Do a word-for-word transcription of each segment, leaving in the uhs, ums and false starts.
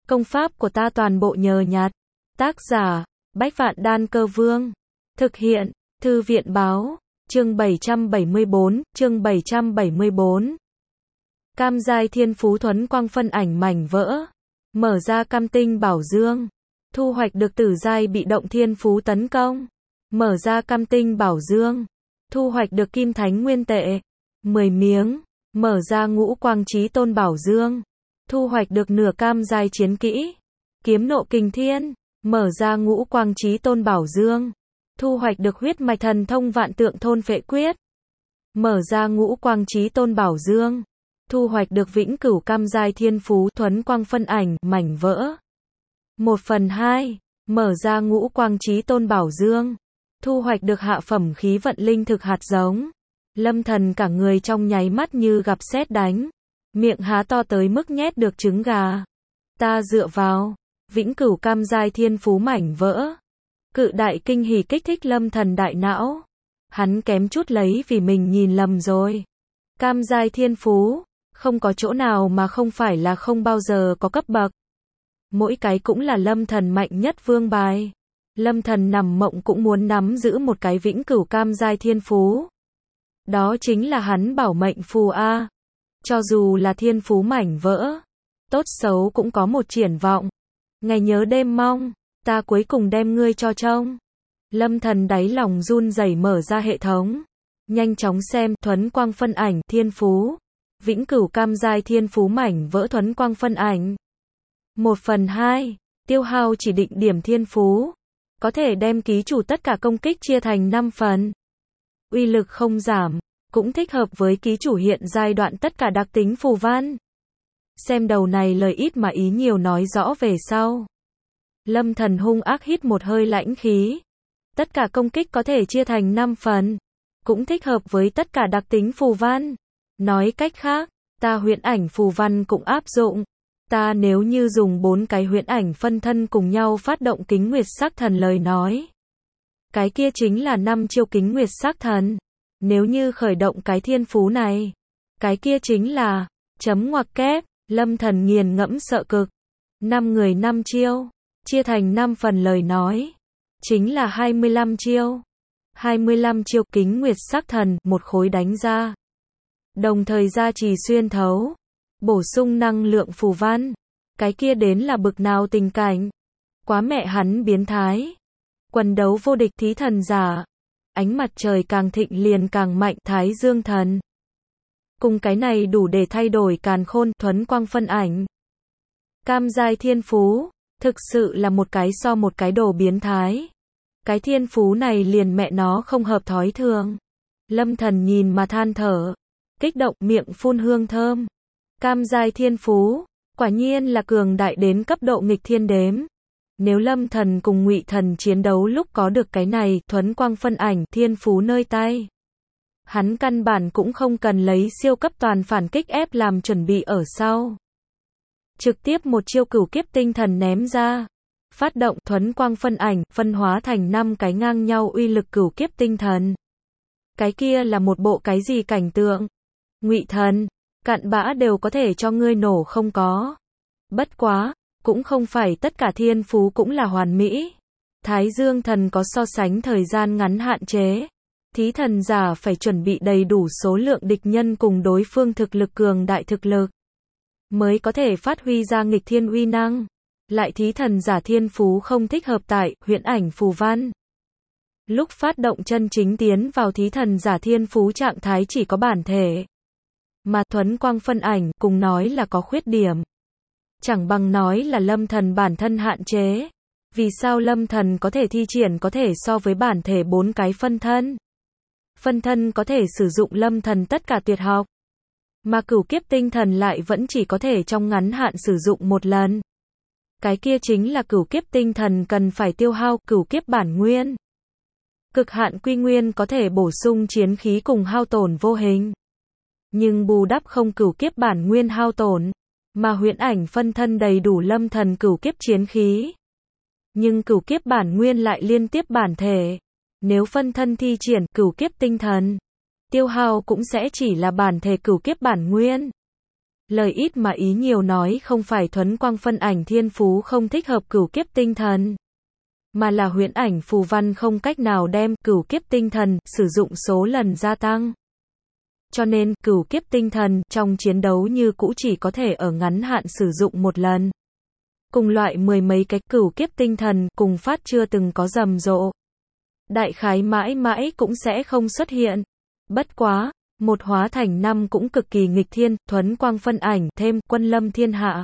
Công pháp của ta toàn bộ nhờ nhặt. Tác giả, Bách Vạn Đan Cơ Vương. Thực hiện, Thư viện Báo. Chương bảy trăm bảy mươi bốn, chương bảy trăm bảy mươi bốn. Cam giai thiên phú thuấn quang phân ảnh mảnh vỡ. Mở ra cam tinh bảo dương. Thu hoạch được tử giai bị động thiên phú tấn công. Mở ra cam tinh bảo dương. Thu hoạch được kim thánh nguyên tệ. mười miếng. Mở ra ngũ quang chí tôn bảo dương. Thu hoạch được nửa cam giai chiến kỹ. Kiếm nộ kình thiên. Mở ra ngũ quang chí tôn bảo dương. Thu hoạch được huyết mạch thần thông vạn tượng thôn phệ quyết. Mở ra ngũ quang chí tôn bảo dương. Thu hoạch được vĩnh cửu cam giai thiên phú thuấn quang phân ảnh mảnh vỡ. một phần hai. Mở ra ngũ quang chí tôn bảo dương. Thu hoạch được hạ phẩm khí vận linh thực hạt giống. Lâm Thần cả người trong nháy mắt như gặp sét đánh. Miệng há to tới mức nhét được trứng gà. Ta dựa vào. Vĩnh cửu cam giai thiên phú mảnh vỡ. Cự đại kinh hỉ kích thích Lâm Thần đại não. Hắn kém chút lấy vì mình nhìn lầm rồi. Cam giai thiên phú. Không có chỗ nào mà không phải là không bao giờ có cấp bậc. Mỗi cái cũng là Lâm Thần mạnh nhất vương bài. Lâm Thần nằm mộng cũng muốn nắm giữ một cái vĩnh cửu cam giai thiên phú. Đó chính là hắn bảo mệnh phù A. Cho dù là thiên phú mảnh vỡ, tốt xấu cũng có một triển vọng. Ngày nhớ đêm mong, ta cuối cùng đem ngươi cho trông. Lâm Thần đáy lòng run rẩy mở ra hệ thống. Nhanh chóng xem thuấn quang phân ảnh thiên phú. Vĩnh cửu cam giai thiên phú mảnh vỡ thuấn quang phân ảnh. một phần hai. Tiêu hao chỉ định điểm thiên phú. Có thể đem ký chủ tất cả công kích chia thành năm phần. Uy lực không giảm. Cũng thích hợp với ký chủ hiện giai đoạn tất cả đặc tính phù văn. Xem đầu này lời ít mà ý nhiều nói rõ về sau. Lâm Thần hung ác hít một hơi lãnh khí. Tất cả công kích có thể chia thành năm phần. Cũng thích hợp với tất cả đặc tính phù văn. Nói cách khác, ta huyễn ảnh phù văn cũng áp dụng. Ta nếu như dùng bốn cái huyễn ảnh phân thân cùng nhau phát động kính nguyệt sắc thần lời nói. Cái kia chính là năm chiêu kính nguyệt sắc thần. Nếu như khởi động cái thiên phú này, cái kia chính là chấm ngoặc kép. Lâm Thần nghiền ngẫm sợ cực. năm người năm chiêu, chia thành năm phần lời nói, chính là hai mươi lăm chiêu. hai mươi lăm chiêu kính nguyệt sắc thần, một khối đánh ra. Đồng thời gia trì xuyên thấu, bổ sung năng lượng phù văn. Cái kia đến là bực nào tình cảnh. Quá mẹ hắn biến thái. Quần đấu vô địch thí thần giả. Ánh mặt trời càng thịnh liền càng mạnh Thái Dương thần. Cùng cái này đủ để thay đổi càn khôn thuấn quang phân ảnh. Cam giai thiên phú, thực sự là một cái so một cái đồ biến thái. Cái thiên phú này liền mẹ nó không hợp thói thường. Lâm Thần nhìn mà than thở, kích động miệng phun hương thơm. Cam giai thiên phú, quả nhiên là cường đại đến cấp độ nghịch thiên đếm. Nếu Lâm Thần cùng Ngụy Thần chiến đấu lúc có được cái này thuấn quang phân ảnh thiên phú nơi tay, hắn căn bản cũng không cần lấy siêu cấp toàn phản kích ép làm chuẩn bị ở sau. Trực tiếp một chiêu cửu kiếp tinh thần ném ra. Phát động thuấn quang phân ảnh, phân hóa thành năm cái ngang nhau uy lực cửu kiếp tinh thần. Cái kia là một bộ cái gì cảnh tượng? Ngụy Thần, cặn bã đều có thể cho ngươi nổ không có. Bất quá, cũng không phải tất cả thiên phú cũng là hoàn mỹ. Thái Dương thần có so sánh thời gian ngắn hạn chế. Thí thần giả phải chuẩn bị đầy đủ số lượng địch nhân cùng đối phương thực lực cường đại thực lực, mới có thể phát huy ra nghịch thiên uy năng. Lại thí thần giả thiên phú không thích hợp tại huyễn ảnh phù văn. Lúc phát động chân chính tiến vào thí thần giả thiên phú trạng thái chỉ có bản thể. Mà thuấn quang phân ảnh cùng nói là có khuyết điểm. Chẳng bằng nói là Lâm Thần bản thân hạn chế. Vì sao Lâm Thần có thể thi triển có thể so với bản thể bốn cái phân thân? Phân thân có thể sử dụng Lâm Thần tất cả tuyệt học. Mà cửu kiếp tinh thần lại vẫn chỉ có thể trong ngắn hạn sử dụng một lần. Cái kia chính là cửu kiếp tinh thần cần phải tiêu hao cửu kiếp bản nguyên. Cực hạn quy nguyên có thể bổ sung chiến khí cùng hao tổn vô hình. Nhưng bù đắp không cửu kiếp bản nguyên hao tổn. Mà huyễn ảnh phân thân đầy đủ Lâm Thần cửu kiếp chiến khí. Nhưng cửu kiếp bản nguyên lại liên tiếp bản thể. Nếu phân thân thi triển cửu kiếp tinh thần, tiêu hao cũng sẽ chỉ là bản thể cửu kiếp bản nguyên. Lời ít mà ý nhiều nói không phải thuấn quang phân ảnh thiên phú không thích hợp cửu kiếp tinh thần, mà là huyễn ảnh phù văn không cách nào đem cửu kiếp tinh thần sử dụng số lần gia tăng. Cho nên, cửu kiếp tinh thần trong chiến đấu như cũ chỉ có thể ở ngắn hạn sử dụng một lần. Cùng loại mười mấy cái cửu kiếp tinh thần cùng phát chưa từng có rầm rộ. Đại khái mãi mãi cũng sẽ không xuất hiện. Bất quá, một hóa thành năm cũng cực kỳ nghịch thiên, thuấn quang phân ảnh thêm quân lâm thiên hạ.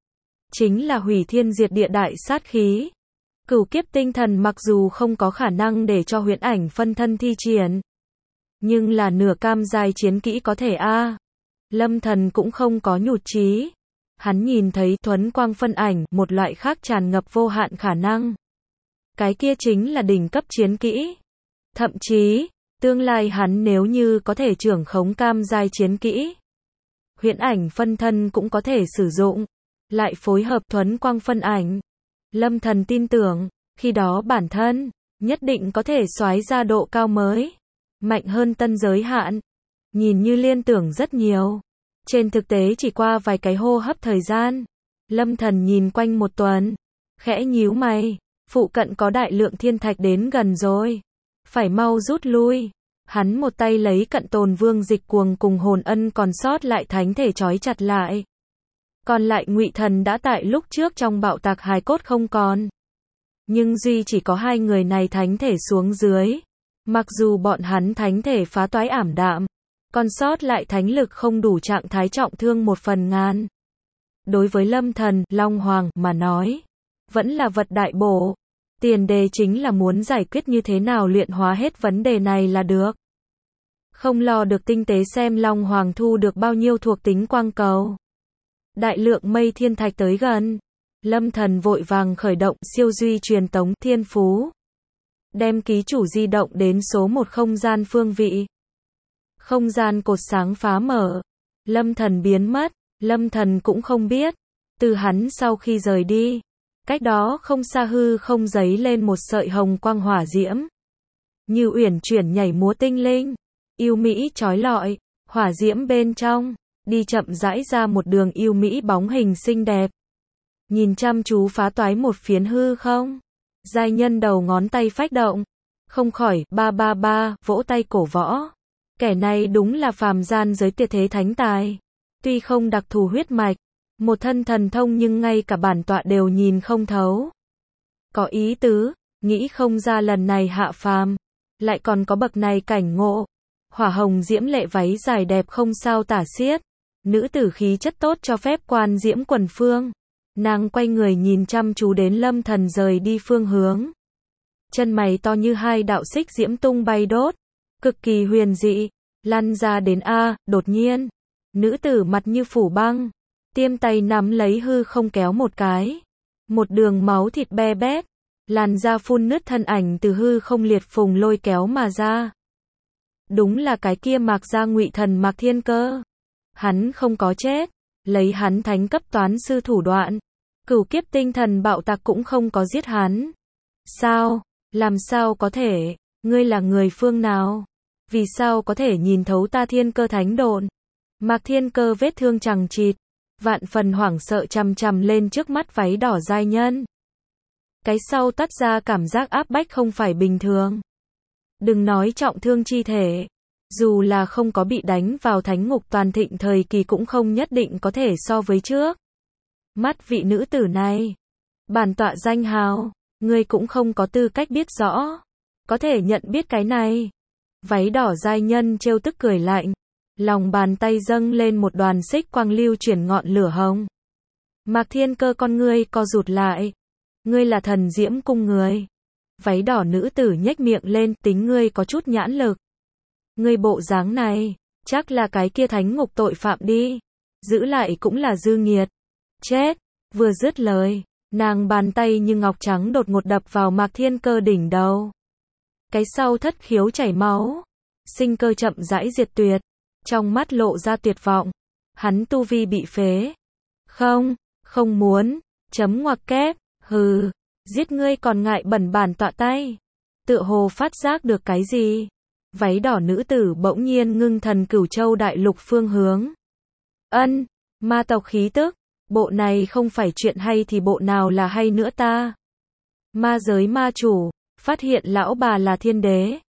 Chính là hủy thiên diệt địa đại sát khí. Cửu kiếp tinh thần mặc dù không có khả năng để cho huyễn ảnh phân thân thi triển, nhưng là nửa cam giai chiến kỹ có thể a. À. Lâm Thần cũng không có nhụt chí. Hắn nhìn thấy thuấn quang phân ảnh, một loại khác tràn ngập vô hạn khả năng. Cái kia chính là đỉnh cấp chiến kỹ. Thậm chí, tương lai hắn nếu như có thể trưởng khống cam giai chiến kỹ, huyễn ảnh phân thân cũng có thể sử dụng, lại phối hợp thuấn quang phân ảnh. Lâm Thần tin tưởng, khi đó bản thân nhất định có thể soái ra độ cao mới, mạnh hơn tân giới hạn. Nhìn như liên tưởng rất nhiều, trên thực tế chỉ qua vài cái hô hấp thời gian, Lâm Thần nhìn quanh một tuần, khẽ nhíu mày, phụ cận có đại lượng thiên thạch đến gần rồi, phải mau rút lui. Hắn một tay lấy Cận Tồn Vương Dịch Cuồng cùng Hồn Ân còn sót lại thánh thể trói chặt lại. Còn lại Ngụy Thần đã tại lúc trước trong bạo tạc hài cốt không còn. Nhưng duy chỉ có hai người này thánh thể xuống dưới. Mặc dù bọn hắn thánh thể phá toái ảm đạm, còn sót lại thánh lực không đủ trạng thái trọng thương một phần ngàn. Đối với Lâm Thần, Long Hoàng mà nói, vẫn là vật đại bổ. Tiền đề chính là muốn giải quyết như thế nào luyện hóa hết vấn đề này là được. Không lo được tinh tế xem Long Hoàng thu được bao nhiêu thuộc tính quang cầu. Đại lượng mây thiên thạch tới gần. Lâm Thần vội vàng khởi động siêu duy truyền tống thiên phú. Đem ký chủ di động đến số một không gian phương vị. Không gian cột sáng phá mở. Lâm Thần biến mất. Lâm Thần cũng không biết. Từ hắn sau khi rời đi, cách đó không xa hư không giấy lên một sợi hồng quang hỏa diễm. Như uyển chuyển nhảy múa tinh linh. Yêu mỹ chói lọi. Hỏa diễm bên trong, đi chậm rãi ra một đường yêu mỹ bóng hình xinh đẹp. Nhìn chăm chú phá toái một phiến hư không. Giai nhân đầu ngón tay phách động. Không khỏi, ba ba ba, vỗ tay cổ võ. Kẻ này đúng là phàm gian giới tuyệt thế thánh tài. Tuy không đặc thù huyết mạch, một thân thần thông nhưng ngay cả bản tọa đều nhìn không thấu. Có ý tứ, nghĩ không ra lần này hạ phàm, lại còn có bậc này cảnh ngộ. Hỏa hồng diễm lệ váy dài đẹp không sao tả xiết. Nữ tử khí chất tốt cho phép quan diễm quần phương. Nàng quay người nhìn chăm chú đến Lâm Thần rời đi phương hướng. Chân mày to như hai đạo xích diễm tung bay đốt. Cực kỳ huyền dị. Lăn ra đến A, đột nhiên. Nữ tử mặt như phủ băng. Tiêm tay nắm lấy hư không kéo một cái. Một đường máu thịt be bét. Làn da phun nứt thân ảnh từ hư không liệt phùng lôi kéo mà ra. Đúng là cái kia Mạc gia Ngụy Thần Mạc Thiên Cơ. Hắn không có chết. Lấy hắn thánh cấp toán sư thủ đoạn. Cửu kiếp tinh thần bạo tạc cũng không có giết hắn. Sao? Làm sao có thể? Ngươi là người phương nào? Vì sao có thể nhìn thấu ta Thiên Cơ thánh độn? Mạc Thiên Cơ vết thương chằng chịt, vạn phần hoảng sợ chằm chằm lên trước mắt váy đỏ giai nhân. Cái sau tắt ra cảm giác áp bách không phải bình thường. Đừng nói trọng thương chi thể, dù là không có bị đánh vào thánh ngục toàn thịnh thời kỳ cũng không nhất định có thể so với trước. Mắt vị nữ tử này, bản tọa danh hào, ngươi cũng không có tư cách biết rõ, có thể nhận biết cái này. Váy đỏ giai nhân trêu tức cười lạnh, lòng bàn tay dâng lên một đoàn xích quang lưu chuyển ngọn lửa hồng. Mạc Thiên Cơ con ngươi co rụt lại, ngươi là thần diễm cung người. Váy đỏ nữ tử nhếch miệng lên, tính ngươi có chút nhãn lực. Ngươi bộ dáng này, chắc là cái kia thánh ngục tội phạm đi. Giữ lại cũng là dư nghiệt. Chết, vừa dứt lời, nàng bàn tay như ngọc trắng đột ngột đập vào Mạc Thiên Cơ đỉnh đầu. Cái sau thất khiếu chảy máu, sinh cơ chậm rãi diệt tuyệt, trong mắt lộ ra tuyệt vọng. Hắn tu vi bị phế. Không, không muốn, chấm ngoặc kép, hừ, giết ngươi còn ngại bẩn bản tọa tay. Tựa hồ phát giác được cái gì? Váy đỏ nữ tử bỗng nhiên ngưng thần Cửu Châu đại lục phương hướng. Ân, Ma tộc khí tức, bộ này không phải chuyện hay thì bộ nào là hay nữa ta? Ma giới ma chủ, phát hiện lão bà là thiên đế.